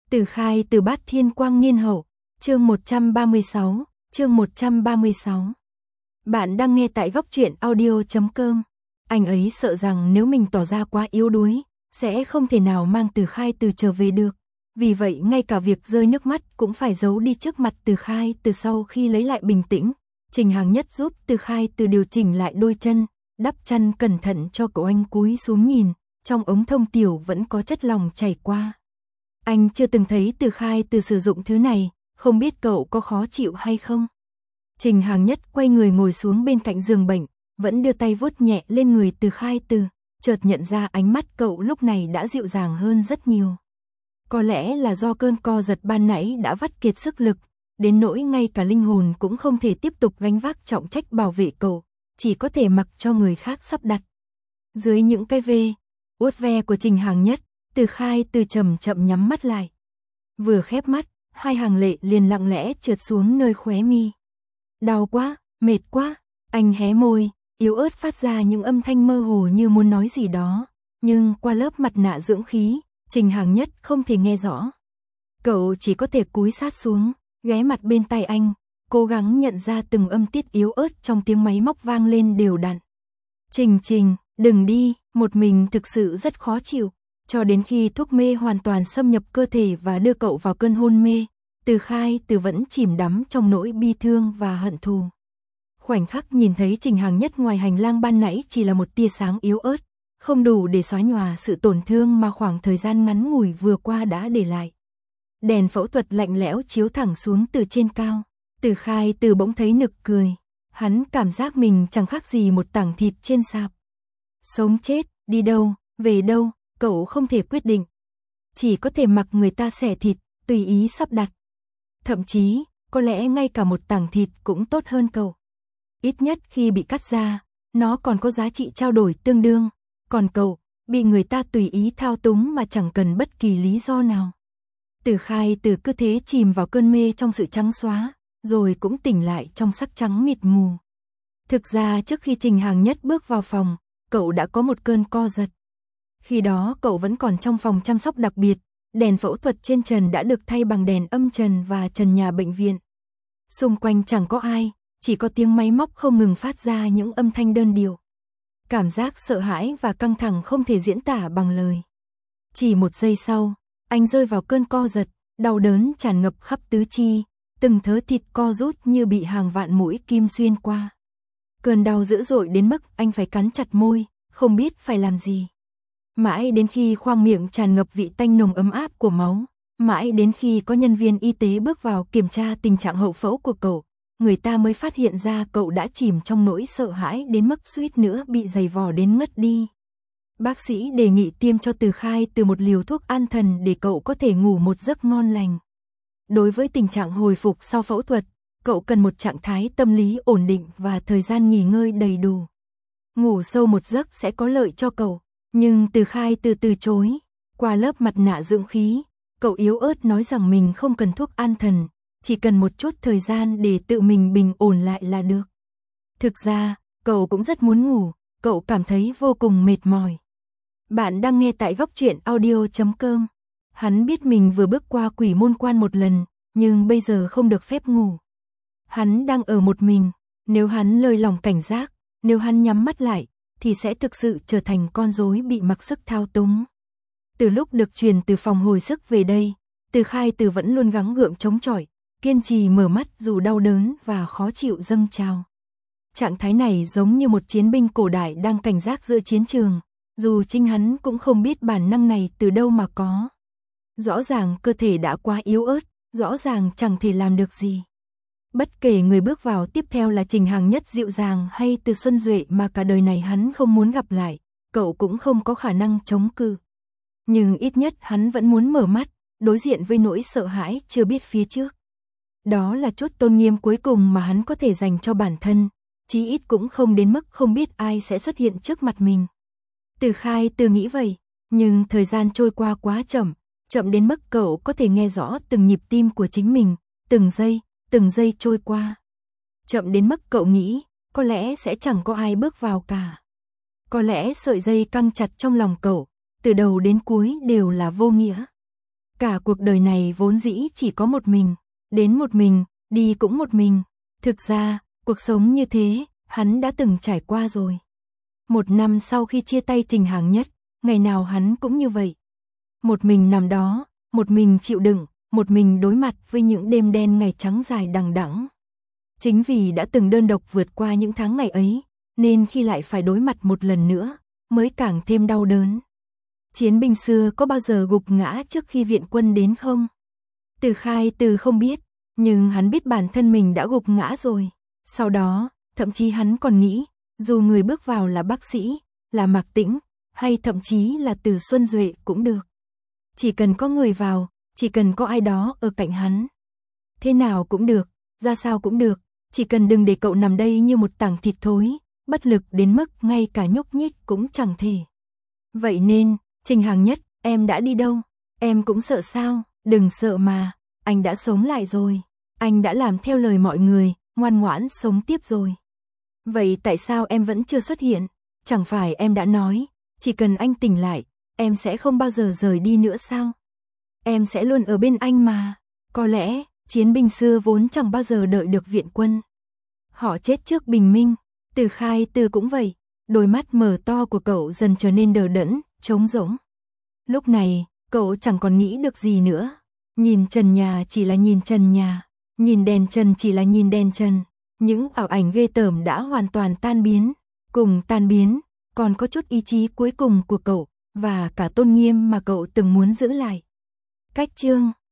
Từ Khai từ Bát Thiên Quang Niên Hậu, chương 136, chương 136. Bạn đang nghe tại góc truyện audio.com. Anh ấy sợ rằng nếu mình tỏ ra quá yếu đuối, sẽ không thể nào mang Từ Khai từ trở về được. Vì vậy ngay cả việc rơi nước mắt cũng phải giấu đi trước mặt Từ Khai từ. Sau khi lấy lại bình tĩnh, Trình Hàng Nhất giúp Từ Khai từ điều chỉnh lại đôi chân, đắp chăn cẩn thận cho cậu. Anh cúi xuống nhìn, trong ống thông tiểu vẫn có chất lỏng chảy qua. Anh chưa từng thấy Từ Khai từ sử dụng thứ này, không biết cậu có khó chịu hay không. Trình Hàng Nhất quay người ngồi xuống bên cạnh giường bệnh, vẫn đưa tay vuốt nhẹ lên người Từ Khai từ, chợt nhận ra ánh mắt cậu lúc này đã dịu dàng hơn rất nhiều. Có lẽ là do cơn co giật ban nãy đã vắt kiệt sức lực, đến nỗi ngay cả linh hồn cũng không thể tiếp tục gánh vác trọng trách bảo vệ cậu, chỉ có thể mặc cho người khác sắp đặt. Dưới những cái vuốt ve của Trình Hàng Nhất, Từ Khai từ chậm chậm nhắm mắt lại. Vừa khép mắt, hai hàng lệ liền lặng lẽ trượt xuống nơi khóe mi. Đau quá, mệt quá, anh hé môi, yếu ớt phát ra những âm thanh mơ hồ như muốn nói gì đó, nhưng qua lớp mặt nạ dưỡng khí, Trình Hàng Nhất không thể nghe rõ. Cậu chỉ có thể cúi sát xuống, ghé mặt bên tai anh, cố gắng nhận ra từng âm tiết yếu ớt trong tiếng máy móc vang lên đều đặn. Trình, đừng đi, một mình thực sự rất khó chịu. Cho đến khi thuốc mê hoàn toàn xâm nhập cơ thể và đưa cậu vào cơn hôn mê, Từ Khai từ vẫn chìm đắm trong nỗi bi thương và hận thù. Khoảnh khắc nhìn thấy Trình Hàng Nhất ngoài hành lang ban nãy chỉ là một tia sáng yếu ớt, không đủ để xóa nhòa sự tổn thương mà khoảng thời gian ngắn ngủi vừa qua đã để lại. Đèn phẫu thuật lạnh lẽo chiếu thẳng xuống từ trên cao, Từ Khai từ bỗng thấy nực cười. Hắn cảm giác mình chẳng khác gì một tảng thịt trên sạp. Sống chết, đi đâu, về đâu, cậu không thể quyết định. Chỉ có thể mặc người ta xẻ thịt, tùy ý sắp đặt. Thậm chí, có lẽ ngay cả một tảng thịt cũng tốt hơn cậu. Ít nhất khi bị cắt ra, nó còn có giá trị trao đổi tương đương. Còn cậu, bị người ta tùy ý thao túng mà chẳng cần bất kỳ lý do nào. Từ Khai từ cứ thế chìm vào cơn mê trong sự trắng xóa, rồi cũng tỉnh lại trong sắc trắng mịt mù. Thực ra trước khi Trình Hàng Nhất bước vào phòng, cậu đã có một cơn co giật. Khi đó cậu vẫn còn trong phòng chăm sóc đặc biệt, đèn phẫu thuật trên trần đã được thay bằng đèn âm trần và trần nhà bệnh viện. Xung quanh chẳng có ai, chỉ có tiếng máy móc không ngừng phát ra những âm thanh đơn điệu. Cảm giác sợ hãi và căng thẳng không thể diễn tả bằng lời. Chỉ một giây sau, anh rơi vào cơn co giật, đau đớn tràn ngập khắp tứ chi, từng thớ thịt co rút như bị hàng vạn mũi kim xuyên qua. Cơn đau dữ dội đến mức anh phải cắn chặt môi, không biết phải làm gì. Mãi đến khi khoang miệng tràn ngập vị tanh nồng ấm áp của máu, mãi đến khi có nhân viên y tế bước vào kiểm tra tình trạng hậu phẫu của cậu, người ta mới phát hiện ra cậu đã chìm trong nỗi sợ hãi đến mức suýt nữa bị giày vò đến ngất đi. Bác sĩ đề nghị tiêm cho Từ Khai từ một liều thuốc an thần để cậu có thể ngủ một giấc ngon lành. Đối với tình trạng hồi phục sau phẫu thuật, cậu cần một trạng thái tâm lý ổn định và thời gian nghỉ ngơi đầy đủ. Ngủ sâu một giấc sẽ có lợi cho cậu, nhưng Từ Khai từ chối. Qua lớp mặt nạ dưỡng khí, cậu yếu ớt nói rằng mình không cần thuốc an thần, chỉ cần một chút thời gian để tự mình bình ổn lại là được. Thực ra, cậu cũng rất muốn ngủ, cậu cảm thấy vô cùng mệt mỏi. Bạn đang nghe tại góc truyện audio.com. Hắn biết mình vừa bước qua quỷ môn quan một lần, nhưng bây giờ không được phép ngủ. Hắn đang ở một mình, nếu hắn lơi lỏng cảnh giác, nếu hắn nhắm mắt lại, thì sẽ thực sự trở thành con rối bị mặc sức thao túng. Từ lúc được truyền từ phòng hồi sức về đây, Từ Khai từ vẫn luôn gắng gượng chống chọi, kiên trì mở mắt dù đau đớn và khó chịu dâng trào. Trạng thái này giống như một chiến binh cổ đại đang cảnh giác giữa chiến trường, dù chính hắn cũng không biết bản năng này từ đâu mà có. Rõ ràng cơ thể đã quá yếu ớt, rõ ràng chẳng thể làm được gì. Bất kể người bước vào tiếp theo là Trình Hàng Nhất dịu dàng hay Từ Xuân Duệ mà cả đời này hắn không muốn gặp lại, cậu cũng không có khả năng chống cự. Nhưng ít nhất hắn vẫn muốn mở mắt, đối diện với nỗi sợ hãi chưa biết phía trước. Đó là chút tôn nghiêm cuối cùng mà hắn có thể dành cho bản thân, chí ít cũng không đến mức không biết ai sẽ xuất hiện trước mặt mình. Từ Khai từ nghĩ vậy, nhưng thời gian trôi qua quá chậm đến mức cậu có thể nghe rõ từng nhịp tim của chính mình, từng giây trôi qua. Chậm đến mức cậu nghĩ, có lẽ sẽ chẳng có ai bước vào cả. Có lẽ sợi dây căng chặt trong lòng cậu, từ đầu đến cuối đều là vô nghĩa. Cả cuộc đời này vốn dĩ chỉ có một mình, đến một mình, đi cũng một mình. Thực ra, cuộc sống như thế, hắn đã từng trải qua rồi. 1 năm sau khi chia tay Trình Hàng Nhất, ngày nào hắn cũng như vậy. Một mình nằm đó, một mình chịu đựng, một mình đối mặt với những đêm đen ngày trắng dài đằng đẵng. Chính vì đã từng đơn độc vượt qua những tháng ngày ấy, nên khi lại phải đối mặt một lần nữa, mới càng thêm đau đớn. Chiến binh xưa có bao giờ gục ngã trước khi viện quân đến không? Từ Khai Từ không biết, nhưng hắn biết bản thân mình đã gục ngã rồi. Sau đó, thậm chí hắn còn nghĩ, dù người bước vào là bác sĩ, là Mạc Tĩnh, hay thậm chí là Từ Xuân Duệ cũng được. Chỉ cần có người vào, chỉ cần có ai đó ở cạnh hắn. Thế nào cũng được, ra sao cũng được, chỉ cần đừng để cậu nằm đây như một tảng thịt thối, bất lực đến mức ngay cả nhúc nhích cũng chẳng thể. Vậy nên, Trình Hàng Nhất, em đã đi đâu? Em cũng sợ sao? Đừng sợ mà, anh đã sống lại rồi. Anh đã làm theo lời mọi người, ngoan ngoãn sống tiếp rồi. Vậy tại sao em vẫn chưa xuất hiện? Chẳng phải em đã nói, chỉ cần anh tỉnh lại, em sẽ không bao giờ rời đi nữa sao? Em sẽ luôn ở bên anh mà. Có lẽ, chiến binh xưa vốn chẳng bao giờ đợi được viện quân. Họ chết trước bình minh. Từ Khai Từ cũng vậy. Đôi mắt mở to của cậu dần trở nên đờ đẫn, trống rỗng. Lúc này, cậu chẳng còn nghĩ được gì nữa. Nhìn trần nhà chỉ là nhìn trần nhà. Nhìn đèn trần chỉ là nhìn đèn trần. Những ảo ảnh ghê tởm đã hoàn toàn tan biến. Cùng tan biến, còn có chút ý chí cuối cùng của cậu, và cả tôn nghiêm mà cậu từng muốn giữ lại. Cách chương